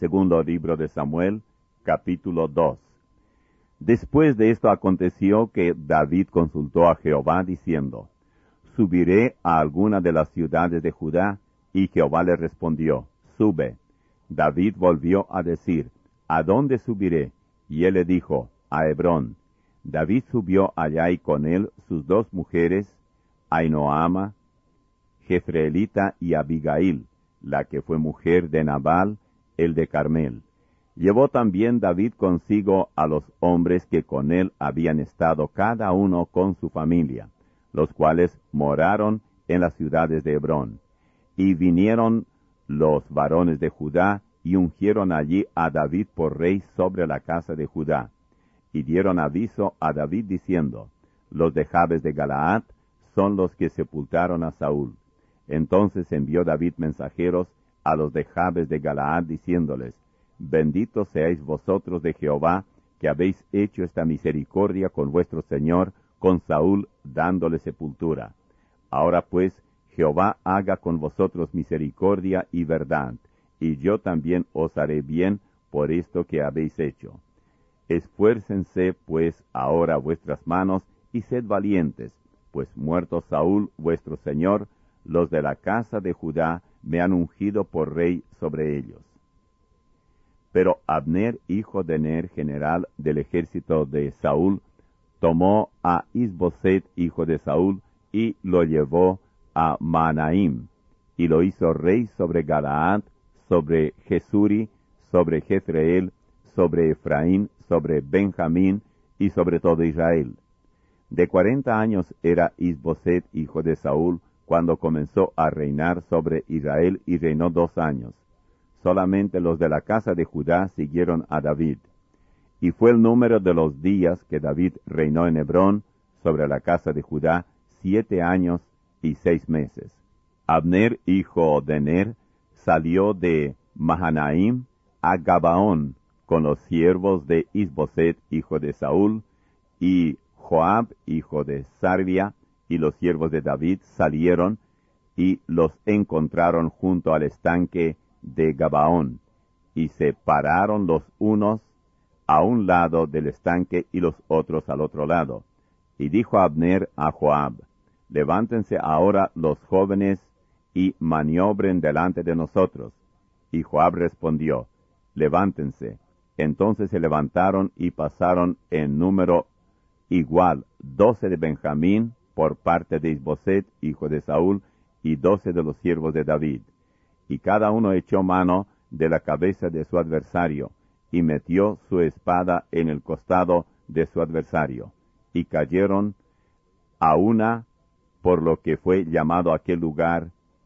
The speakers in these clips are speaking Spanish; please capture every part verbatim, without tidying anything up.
Segundo libro de Samuel, capítulo dos. Después de esto aconteció que David consultó a Jehová diciendo, ¿subiré a alguna de las ciudades de Judá? Y Jehová le respondió, sube. David volvió a decir, ¿a dónde subiré? Y él le dijo, a Hebrón. David subió allá y con él sus dos mujeres, Ainoama, Jezreelita y Abigail, la que fue mujer de Nabal, el de Carmel. Llevó también David consigo a los hombres que con él habían estado cada uno con su familia, los cuales moraron en las ciudades de Hebrón. Y vinieron los varones de Judá y ungieron allí a David por rey sobre la casa de Judá. Y dieron aviso a David diciendo, los de Jabes de Galaad son los que sepultaron a Saúl. Entonces envió David mensajeros a los de Jabes de Galaad diciéndoles, benditos seáis vosotros de Jehová, que habéis hecho esta misericordia con vuestro señor, con Saúl, dándole sepultura. Ahora pues, Jehová haga con vosotros misericordia y verdad, y yo también os haré bien por esto que habéis hecho. Esfuércense pues ahora vuestras manos, y sed valientes, pues muerto Saúl vuestro señor, los de la casa de Judá me han ungido por rey sobre ellos. Pero Abner, hijo de Ner, general del ejército de Saúl, tomó a Isboset, hijo de Saúl, y lo llevó a Mahanaim, y lo hizo rey sobre Galaad, sobre Jesuri, sobre Jezreel, sobre Efraín, sobre Benjamín, y sobre todo Israel. De cuarenta años era Isboset, hijo de Saúl, cuando comenzó a reinar sobre Israel, y reinó dos años. Solamente los de la casa de Judá siguieron a David. Y fue el número de los días que David reinó en Hebrón sobre la casa de Judá, siete años y seis meses. Abner, hijo de Ner, salió de Mahanaim a Gabaón con los siervos de Isboset, hijo de Saúl, y Joab, hijo de Sarvia, y los siervos de David salieron y los encontraron junto al estanque de Gabaón, y se pararon los unos a un lado del estanque y los otros al otro lado. Y dijo Abner a Joab, levántense ahora los jóvenes y maniobren delante de nosotros. Y Joab respondió, levántense. Entonces se levantaron y pasaron en número igual, doce de Benjamín por parte de Isboset, hijo de Saúl, y doce de los siervos de David. Y cada uno echó mano de la cabeza de su adversario, y metió su espada en el costado de su adversario. Y cayeron a una, por lo que fue llamado aquel lugar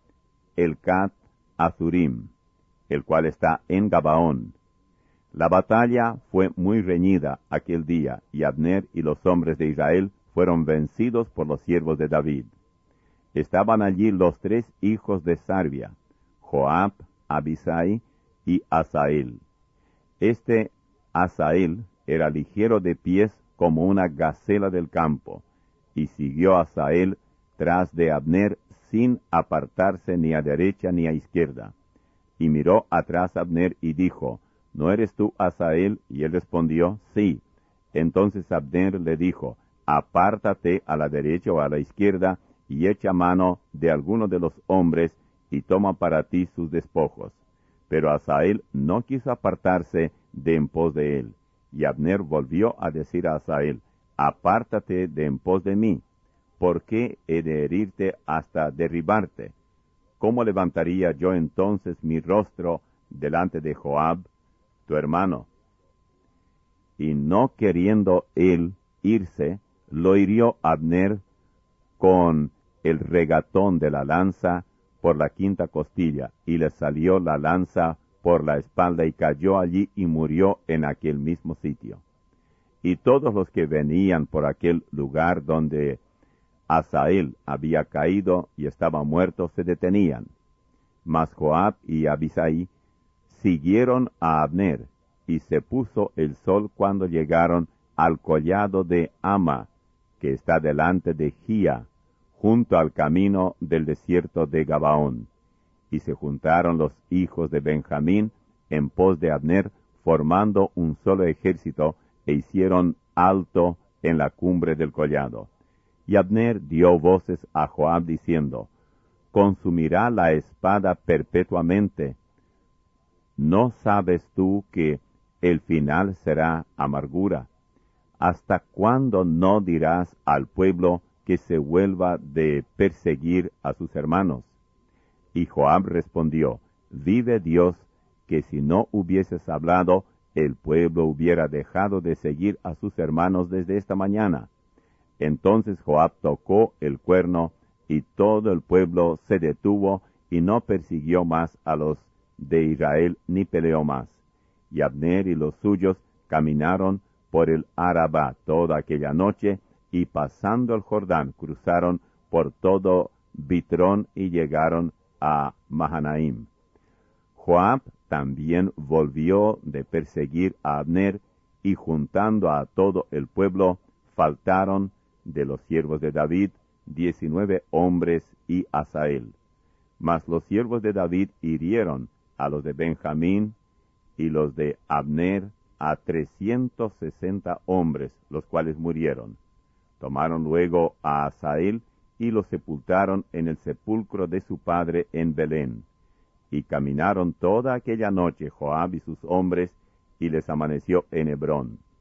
el Cat Azurim, el cual está en Gabaón. La batalla fue muy reñida aquel día, y Abner y los hombres de Israel fueron vencidos por los siervos de David. Estaban allí los tres hijos de Sarvia, Joab, Abisai y Asael. Este Asael era ligero de pies como una gacela del campo, y siguió Asael tras de Abner sin apartarse ni a derecha ni a izquierda. Y miró atrás Abner y dijo, ¿no eres tú Asael? Y él respondió, sí. Entonces Abner le dijo, apártate a la derecha o a la izquierda, y echa mano de alguno de los hombres, y toma para ti sus despojos. Pero Asael no quiso apartarse de en pos de él. Y Abner volvió a decir a Asael, apártate de en pos de mí. ¿Por qué he de herirte hasta derribarte? ¿Cómo levantaría yo entonces mi rostro delante de Joab, tu hermano? Y no queriendo él irse, lo hirió Abner con el regatón de la lanza por la quinta costilla, y le salió la lanza por la espalda, y cayó allí y murió en aquel mismo sitio. Y todos los que venían por aquel lugar donde Asael había caído y estaba muerto se detenían. Mas Joab y Abisai siguieron a Abner, y se puso el sol cuando llegaron al collado de Ama, que está delante de Gía, junto al camino del desierto de Gabaón. Y se juntaron los hijos de Benjamín en pos de Abner, formando un solo ejército, e hicieron alto en la cumbre del collado. Y Abner dio voces a Joab diciendo, «¿Consumirá la espada perpetuamente? ¿No sabes tú que el final será amargura? ¿Hasta cuándo no dirás al pueblo que se vuelva de perseguir a sus hermanos?» Y Joab respondió, «Vive Dios, que si no hubieses hablado, el pueblo hubiera dejado de seguir a sus hermanos desde esta mañana». Entonces Joab tocó el cuerno, y todo el pueblo se detuvo, y no persiguió más a los de Israel, ni peleó más. Y Abner y los suyos caminaron por el Arabá toda aquella noche, y pasando el Jordán cruzaron por todo Bitrón y llegaron a Mahanaim. Joab también volvió de perseguir a Abner, y juntando a todo el pueblo, faltaron de los siervos de David diecinueve hombres y Asael. Mas los siervos de David hirieron a los de Benjamín y los de Abner a trescientos sesenta hombres, los cuales murieron. Tomaron luego a Asael y lo sepultaron en el sepulcro de su padre en Belén. Y caminaron toda aquella noche Joab y sus hombres, y les amaneció en Hebrón.